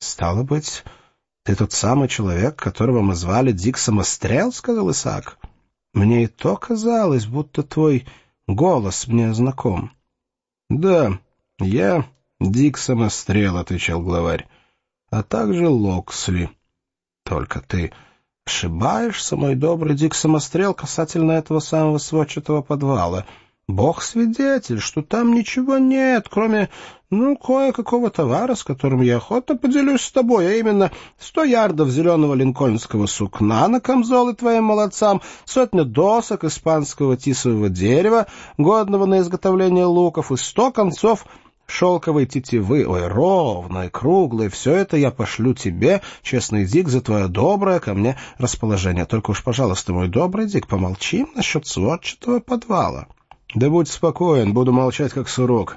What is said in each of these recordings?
Стало быть, ты тот самый человек, которого мы звали Дик Самострел, — сказал Исаак. Мне и то казалось, будто твой голос мне знаком. — Да, я Дик Самострел, — отвечал главарь, — а также Локсли. — Только ты ошибаешься, мой добрый Дик Самострел, касательно этого самого сводчатого подвала. Бог свидетель, что там ничего нет, кроме, кое-какого товара, с которым я охотно поделюсь с тобой, а именно 100 ярдов зеленого линкольнского сукна на камзолы твоим молодцам, 100 досок испанского тисового дерева, годного на изготовление луков, и 100 концов шелковой тетивы, ровной, круглой. Все это я пошлю тебе, честный Дик, за твое доброе ко мне расположение. Только уж, пожалуйста, мой добрый Дик, помолчи насчет сводчатого подвала. Да будь спокоен, буду молчать как сурок.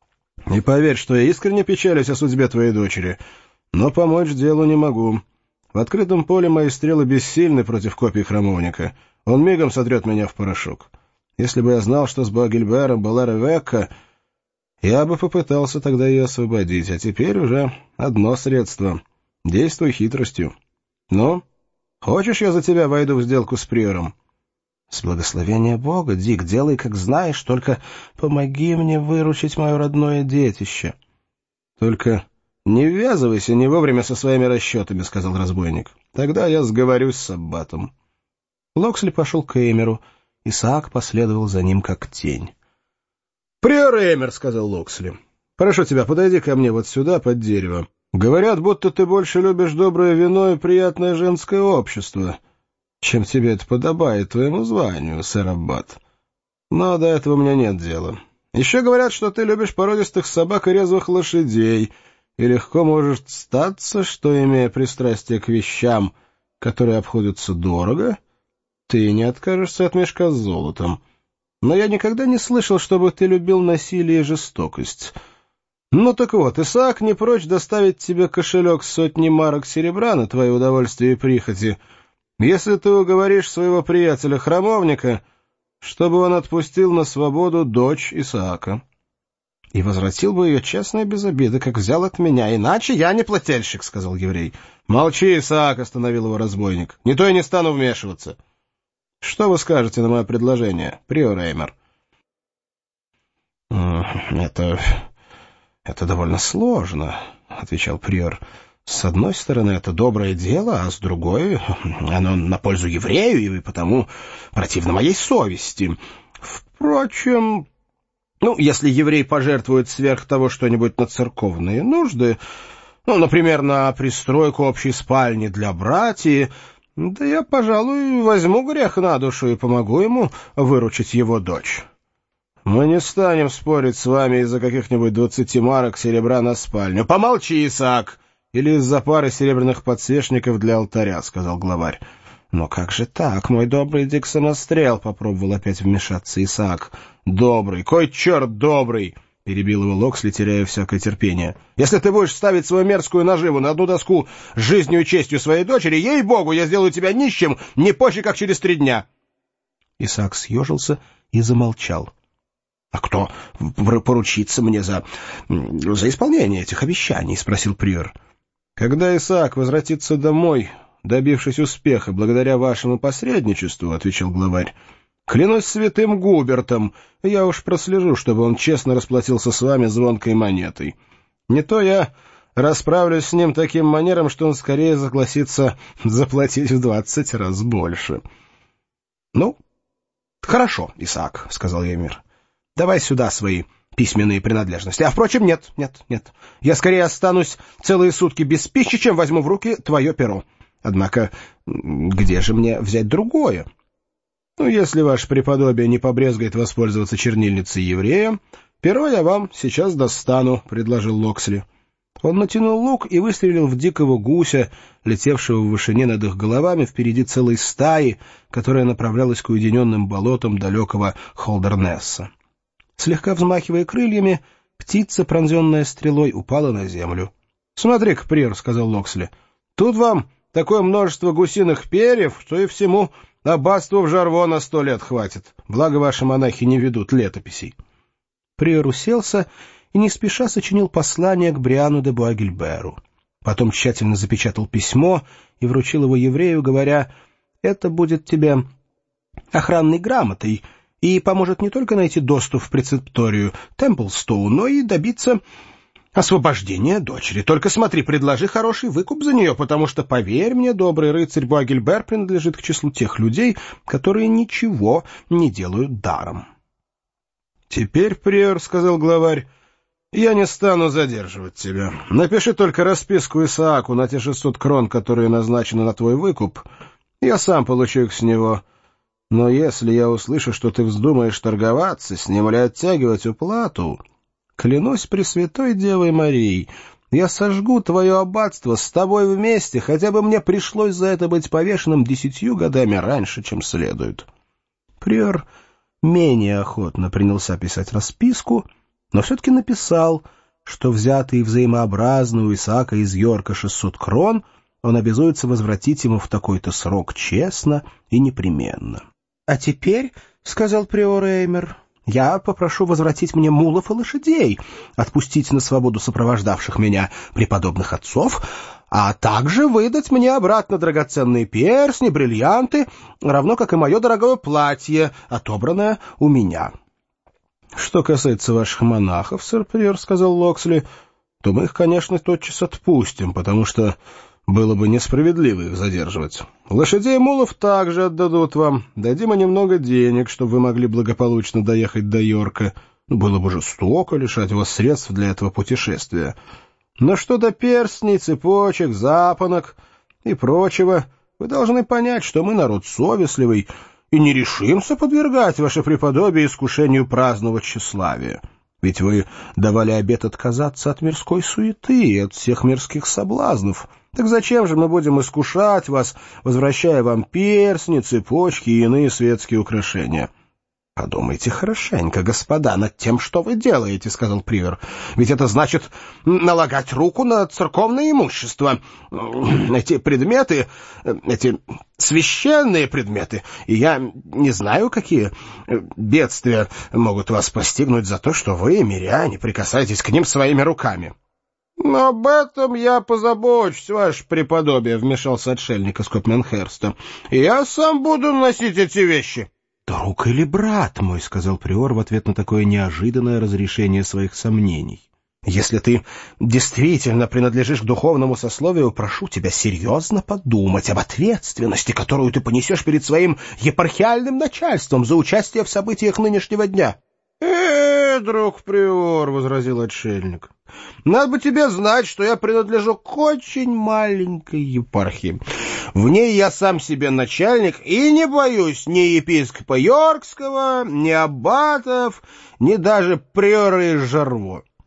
И поверь, что я искренне печалюсь о судьбе твоей дочери, но помочь делу не могу. В открытом поле мои стрелы бессильны против копий храмовника. Он мигом сотрет меня в порошок. Если бы я знал, что с Боагильбером была Ревекка, я бы попытался тогда ее освободить, а теперь уже одно средство. Действуй хитростью. Ну, хочешь, я за тебя войду в сделку с приором? С благословения Бога, Дик, делай, как знаешь, только помоги мне выручить мое родное детище. Только не ввязывайся не вовремя со своими расчетами, — сказал разбойник. Тогда я сговорюсь с аббатом. Локсли пошел к Эймеру. Исаак последовал за ним как тень. — Приор Эймер, — сказал Локсли, — прошу тебя, подойди ко мне вот сюда, под дерево. Говорят, будто ты больше любишь доброе вино и приятное женское общество, чем тебе это подобает твоему званию, сэр Аббат. Но до этого у меня нет дела. Еще говорят, что ты любишь породистых собак и резвых лошадей, и легко может статься, что, имея пристрастие к вещам, которые обходятся дорого, ты не откажешься от мешка с золотом. Но я никогда не слышал, чтобы ты любил насилие и жестокость. Ну так вот, Исаак не прочь доставить тебе кошелек с 100 марок серебра на твое удовольствие и прихоти, если ты уговоришь своего приятеля-храмовника, чтобы он отпустил на свободу дочь Исаака. И возвратил бы ее честно и без обиды, как взял от меня. Иначе я не плательщик, — сказал еврей. — Молчи, Исаак, — остановил его разбойник. — Не то я не стану вмешиваться. — Что вы скажете на мое предложение, приор Эймер? — Это довольно сложно, — отвечал приор. С одной стороны, это доброе дело, а с другой оно на пользу еврею и потому противно моей совести. Впрочем, если еврей пожертвует сверх того что-нибудь на церковные нужды, например, на пристройку общей спальни для братьев, да я, пожалуй, возьму грех на душу и помогу ему выручить его дочь. Мы не станем спорить с вами из-за каких-нибудь 20 марок серебра на спальню. Помолчи, Исаак! Или из-за пары серебряных подсвечников для алтаря, — сказал главарь. — Но как же так, мой добрый Дик Самострел? — попробовал опять вмешаться Исаак. — Добрый, кой черт добрый! — перебил его Локсли, теряя всякое терпение. — Если ты будешь ставить свою мерзкую наживу на одну доску с жизнью и честью своей дочери, ей-богу, я сделаю тебя нищим не позже, как через 3 дня. Исаак съежился и замолчал. — А кто поручится мне за исполнение этих обещаний? — спросил приор. — Когда Исаак возвратится домой, добившись успеха благодаря вашему посредничеству, — отвечал главарь, — клянусь святым Губертом, я уж прослежу, чтобы он честно расплатился с вами звонкой монетой. Не то я расправлюсь с ним таким манером, что он скорее согласится заплатить в 20 раз больше. — Ну, хорошо, Исаак, — сказал Эймер, — давай сюда свои письменные принадлежности. А, впрочем, нет. Я скорее останусь целые сутки без пищи, чем возьму в руки твое перо. Однако, где же мне взять другое? Если ваше преподобие не побрезгает воспользоваться чернильницей еврея, перо я вам сейчас достану, — предложил Локсли. Он натянул лук и выстрелил в дикого гуся, летевшего в вышине над их головами впереди целой стаи, которая направлялась к уединенным болотам далекого Холдернесса. Слегка взмахивая крыльями, птица, пронзенная стрелой, упала на землю. — Смотри-ка, приор, — сказал Локсли, — тут вам такое множество гусиных перьев, что и всему аббатству в Жарво на 100 лет хватит. Благо ваши монахи не ведут летописей. Приор уселся и не спеша сочинил послание к Бриану де Боагильберу. Потом тщательно запечатал письмо и вручил его еврею, говоря: «Это будет тебе охранной грамотой и поможет не только найти доступ в прецепторию Темплстоу, но и добиться освобождения дочери. Только смотри, предложи хороший выкуп за нее, потому что, поверь мне, добрый рыцарь Буагильбер принадлежит к числу тех людей, которые ничего не делают даром». «Теперь, приор, — сказал главарь, — я не стану задерживать тебя. Напиши только расписку Исааку на те 600 крон, которые назначены на твой выкуп. Я сам получу их с него. Но если я услышу, что ты вздумаешь торговаться с ним или оттягивать уплату, клянусь Пресвятой Девой Марией, я сожгу твое аббатство с тобой вместе, хотя бы мне пришлось за это быть повешенным 10 годами раньше, чем следует». Приор менее охотно принялся писать расписку, но все-таки написал, что взятые взаимообразно у Исаака из Йорка 600 крон он обязуется возвратить ему в такой-то срок честно и непременно. «А теперь, — сказал приор Эймер, — я попрошу возвратить мне мулов и лошадей, отпустить на свободу сопровождавших меня преподобных отцов, а также выдать мне обратно драгоценные перстни, бриллианты, равно как и мое дорогое платье, отобранное у меня». «Что касается ваших монахов, сэр приор, — сказал Локсли, — то мы их, конечно, тотчас отпустим, потому что было бы несправедливо их задерживать. Лошадей и мулов также отдадут вам. Дадим им немного денег, чтобы вы могли благополучно доехать до Йорка. Было бы жестоко лишать вас средств для этого путешествия. Но что до перстней, цепочек, запонок и прочего, вы должны понять, что мы народ совестливый и не решимся подвергать ваше преподобие искушению праздновать тщеславие. Ведь вы давали обет отказаться от мирской суеты и от всех мирских соблазнов. Так зачем же мы будем искушать вас, возвращая вам перстни, цепочки и иные светские украшения?» «Подумайте хорошенько, господа, над тем, что вы делаете, — сказал приор. — Ведь это значит налагать руку на церковное имущество. Эти предметы, эти священные предметы, и я не знаю, какие бедствия могут вас постигнуть за то, что вы, миряне, прикасаетесь к ним своими руками». «Но об этом я позабочусь, ваше преподобие, — вмешался отшельник из Копменхерста. — Я сам буду носить эти вещи». «Друг или брат мой, — сказал приор в ответ на такое неожиданное разрешение своих сомнений, — если ты действительно принадлежишь к духовному сословию, прошу тебя серьезно подумать об ответственности, которую ты понесешь перед своим епархиальным начальством за участие в событиях нынешнего дня». Друг приор, — возразил отшельник, — надо бы тебе знать, что я принадлежу к очень маленькой епархии. В ней я сам себе начальник и не боюсь ни епископа Йоркского, ни аббатов, ни даже приора из Жарво.